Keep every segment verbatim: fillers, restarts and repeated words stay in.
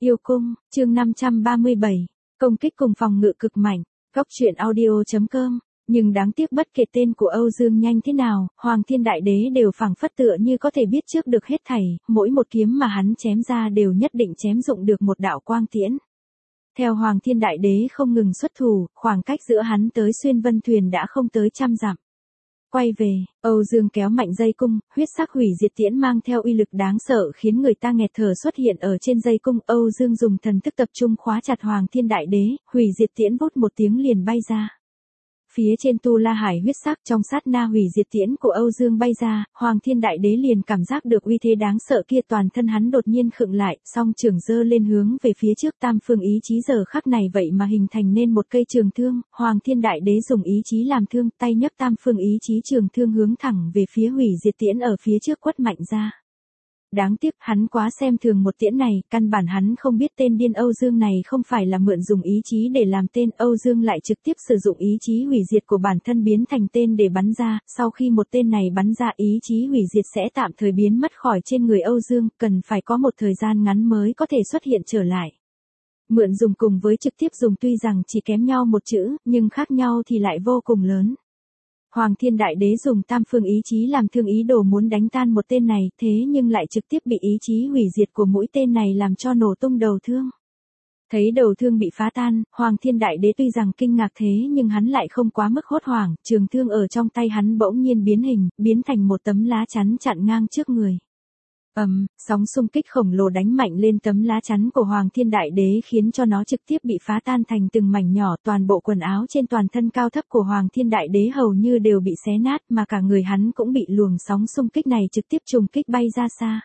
Yêu cung, chương năm trăm ba mươi bảy, công kích cùng phòng ngự cực mạnh, góc truyện audio chấm com. Nhưng đáng tiếc bất kể tên của Âu Dương nhanh thế nào, Hoàng Thiên Đại Đế đều phảng phất tựa như có thể biết trước được hết thảy, mỗi một kiếm mà hắn chém ra đều nhất định chém dụng được một đạo quang tiễn. Theo Hoàng Thiên Đại Đế không ngừng xuất thủ, khoảng cách giữa hắn tới Xuyên Vân Thuyền đã không tới trăm dặm. Quay về, Âu Dương kéo mạnh dây cung, huyết sắc hủy diệt tiễn mang theo uy lực đáng sợ khiến người ta nghẹt thở xuất hiện ở trên dây cung. Âu Dương dùng thần thức tập trung khóa chặt Hoàng Thiên Đại Đế, hủy diệt tiễn vút một tiếng liền bay ra. Phía trên Tu La Hải huyết sắc trong sát na hủy diệt tiễn của Âu Dương bay ra, Hoàng Thiên Đại Đế liền cảm giác được uy thế đáng sợ kia, toàn thân hắn đột nhiên khựng lại, song trường giơ lên hướng về phía trước. Tam phương ý chí giờ khắc này vậy mà hình thành nên một cây trường thương, Hoàng Thiên Đại Đế dùng ý chí làm thương, tay nhấc tam phương ý chí trường thương hướng thẳng về phía hủy diệt tiễn ở phía trước quất mạnh ra. Đáng tiếc hắn quá xem thường một tiễn này, căn bản hắn không biết tên điên Âu Dương này không phải là mượn dùng ý chí để làm tên. Âu Dương lại trực tiếp sử dụng ý chí hủy diệt của bản thân biến thành tên để bắn ra, sau khi một tên này bắn ra ý chí hủy diệt sẽ tạm thời biến mất khỏi trên người Âu Dương, cần phải có một thời gian ngắn mới có thể xuất hiện trở lại. Mượn dùng cùng với trực tiếp dùng tuy rằng chỉ kém nhau một chữ, nhưng khác nhau thì lại vô cùng lớn. Hoàng Thiên Đại Đế dùng tam phương ý chí làm thương ý đồ muốn đánh tan một tên này, thế nhưng lại trực tiếp bị ý chí hủy diệt của mũi tên này làm cho nổ tung đầu thương. Thấy đầu thương bị phá tan, Hoàng Thiên Đại Đế tuy rằng kinh ngạc thế nhưng hắn lại không quá mức hốt hoảng, trường thương ở trong tay hắn bỗng nhiên biến hình, biến thành một tấm lá chắn chặn ngang trước người. Ầm, um, sóng xung kích khổng lồ đánh mạnh lên tấm lá chắn của Hoàng Thiên Đại Đế khiến cho nó trực tiếp bị phá tan thành từng mảnh nhỏ, toàn bộ quần áo trên toàn thân cao thấp của Hoàng Thiên Đại Đế hầu như đều bị xé nát, mà cả người hắn cũng bị luồng sóng xung kích này trực tiếp trùng kích bay ra xa.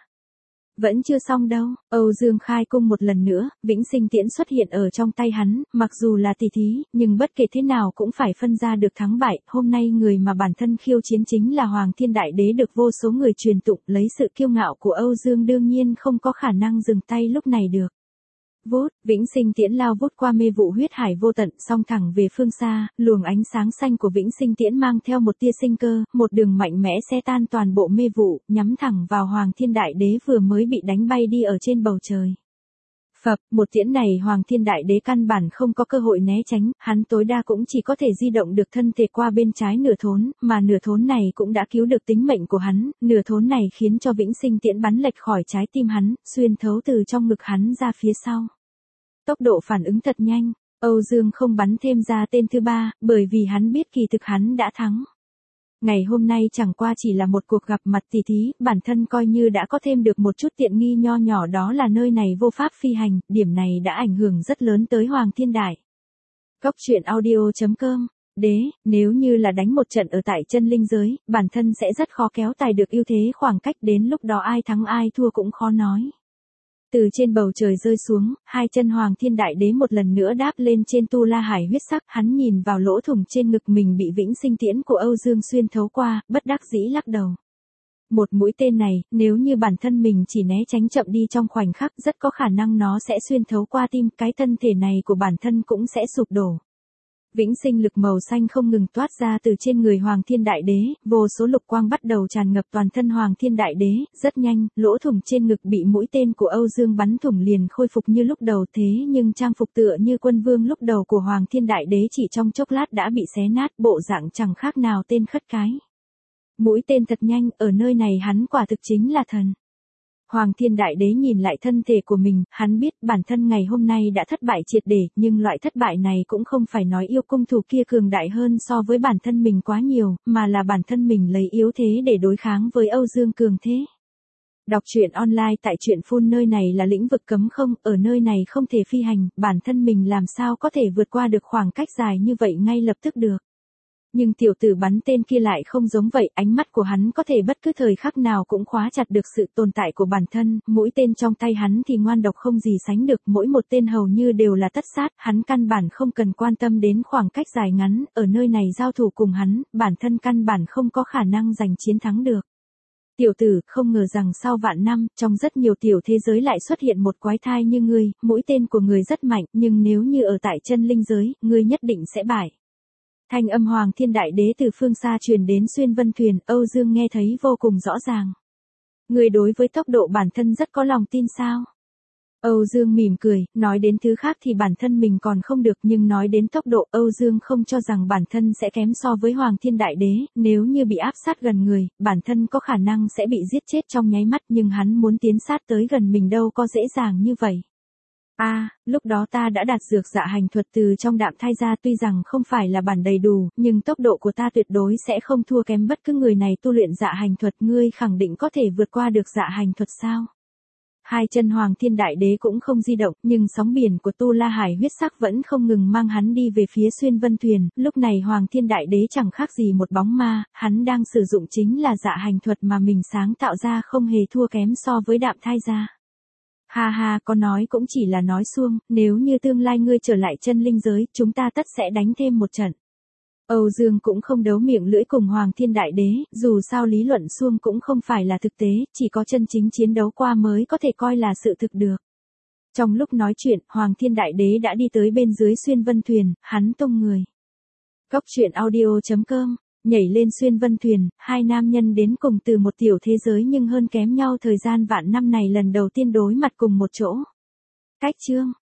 Vẫn chưa xong đâu, Âu Dương khai cung một lần nữa, vĩnh sinh tiễn xuất hiện ở trong tay hắn, mặc dù là tỷ thí, nhưng bất kể thế nào cũng phải phân ra được thắng bại. Hôm nay người mà bản thân khiêu chiến chính là Hoàng Thiên Đại Đế, được vô số người truyền tụng, lấy sự kiêu ngạo của Âu Dương đương nhiên không có khả năng dừng tay lúc này được. Vút, vĩnh sinh tiễn lao vút qua mê vụ huyết hải vô tận, song thẳng về phương xa, luồng ánh sáng xanh của vĩnh sinh tiễn mang theo một tia sinh cơ, một đường mạnh mẽ xé tan toàn bộ mê vụ, nhắm thẳng vào Hoàng Thiên Đại Đế vừa mới bị đánh bay đi ở trên bầu trời. Phập, một tiễn này Hoàng Thiên Đại Đế căn bản không có cơ hội né tránh, hắn tối đa cũng chỉ có thể di động được thân thể qua bên trái nửa thốn, mà nửa thốn này cũng đã cứu được tính mệnh của hắn, nửa thốn này khiến cho vĩnh sinh tiễn bắn lệch khỏi trái tim hắn, xuyên thấu từ trong ngực hắn ra phía sau. Tốc độ phản ứng thật nhanh, Âu Dương không bắn thêm ra tên thứ ba, bởi vì hắn biết kỳ thực hắn đã thắng. Ngày hôm nay chẳng qua chỉ là một cuộc gặp mặt tỷ thí, bản thân coi như đã có thêm được một chút tiện nghi nho nhỏ, đó là nơi này vô pháp phi hành, điểm này đã ảnh hưởng rất lớn tới Hoàng Thiên Đại. Góc truyện audio chấm com. Đế, nếu như là đánh một trận ở tại chân linh giới, bản thân sẽ rất khó kéo tài được ưu thế, khoảng cách đến lúc đó ai thắng ai thua cũng khó nói. Từ trên bầu trời rơi xuống, hai chân Hoàng Thiên Đại Đế một lần nữa đáp lên trên Tu La Hải huyết sắc, hắn nhìn vào lỗ thủng trên ngực mình bị vĩnh sinh tiễn của Âu Dương xuyên thấu qua, bất đắc dĩ lắc đầu. Một mũi tên này, nếu như bản thân mình chỉ né tránh chậm đi trong khoảnh khắc, rất có khả năng nó sẽ xuyên thấu qua tim, cái thân thể này của bản thân cũng sẽ sụp đổ. Vĩnh sinh lực màu xanh không ngừng toát ra từ trên người Hoàng Thiên Đại Đế, vô số lục quang bắt đầu tràn ngập toàn thân Hoàng Thiên Đại Đế, rất nhanh, lỗ thủng trên ngực bị mũi tên của Âu Dương bắn thủng liền khôi phục như lúc đầu, thế nhưng trang phục tựa như quân vương lúc đầu của Hoàng Thiên Đại Đế chỉ trong chốc lát đã bị xé nát, bộ dạng chẳng khác nào tên khất cái. Mũi tên thật nhanh, ở nơi này hắn quả thực chính là thần. Hoàng Thiên Đại Đế nhìn lại thân thể của mình, hắn biết bản thân ngày hôm nay đã thất bại triệt để, nhưng loại thất bại này cũng không phải nói yêu cung thủ kia cường đại hơn so với bản thân mình quá nhiều, mà là bản thân mình lấy yếu thế để đối kháng với Âu Dương cường thế. Đọc truyện online tại truyện phun, nơi này là lĩnh vực cấm không, ở nơi này không thể phi hành, bản thân mình làm sao có thể vượt qua được khoảng cách dài như vậy ngay lập tức được. Nhưng tiểu tử bắn tên kia lại không giống vậy, ánh mắt của hắn có thể bất cứ thời khắc nào cũng khóa chặt được sự tồn tại của bản thân, mũi tên trong tay hắn thì ngoan độc không gì sánh được, mỗi một tên hầu như đều là tất sát, hắn căn bản không cần quan tâm đến khoảng cách dài ngắn, ở nơi này giao thủ cùng hắn, bản thân căn bản không có khả năng giành chiến thắng được. Tiểu tử, không ngờ rằng sau vạn năm, trong rất nhiều tiểu thế giới lại xuất hiện một quái thai như ngươi, mũi tên của ngươi rất mạnh, nhưng nếu như ở tại chân linh giới, ngươi nhất định sẽ bại. Thanh âm Hoàng Thiên Đại Đế từ phương xa truyền đến Xuyên Vân Thuyền, Âu Dương nghe thấy vô cùng rõ ràng. Người đối với tốc độ bản thân rất có lòng tin sao? Âu Dương mỉm cười, nói đến thứ khác thì bản thân mình còn không được, nhưng nói đến tốc độ, Âu Dương không cho rằng bản thân sẽ kém so với Hoàng Thiên Đại Đế, nếu như bị áp sát gần người, bản thân có khả năng sẽ bị giết chết trong nháy mắt, nhưng hắn muốn tiến sát tới gần mình đâu có dễ dàng như vậy. A, à, lúc đó ta đã đạt dược dạ hành thuật từ trong đạm thai ra, tuy rằng không phải là bản đầy đủ, nhưng tốc độ của ta tuyệt đối sẽ không thua kém bất cứ người này tu luyện dạ hành thuật, ngươi khẳng định có thể vượt qua được dạ hành thuật sao? Hai chân Hoàng Thiên Đại Đế cũng không di động, nhưng sóng biển của Tu La Hải huyết sắc vẫn không ngừng mang hắn đi về phía Xuyên Vân Thuyền, lúc này Hoàng Thiên Đại Đế chẳng khác gì một bóng ma, hắn đang sử dụng chính là dạ hành thuật mà mình sáng tạo ra, không hề thua kém so với đạm thai gia. Ha ha, có nói cũng chỉ là nói suông, nếu như tương lai ngươi trở lại chân linh giới, chúng ta tất sẽ đánh thêm một trận. Âu Dương cũng không đấu miệng lưỡi cùng Hoàng Thiên Đại Đế, dù sao lý luận suông cũng không phải là thực tế, chỉ có chân chính chiến đấu qua mới có thể coi là sự thực được. Trong lúc nói chuyện, Hoàng Thiên Đại Đế đã đi tới bên dưới Xuyên Vân Thuyền, hắn tung người. Góc truyện audio chấm com, nhảy lên Xuyên Vân Thuyền, hai nam nhân đến cùng từ một tiểu thế giới nhưng hơn kém nhau thời gian vạn năm này lần đầu tiên đối mặt cùng một chỗ. Cách chương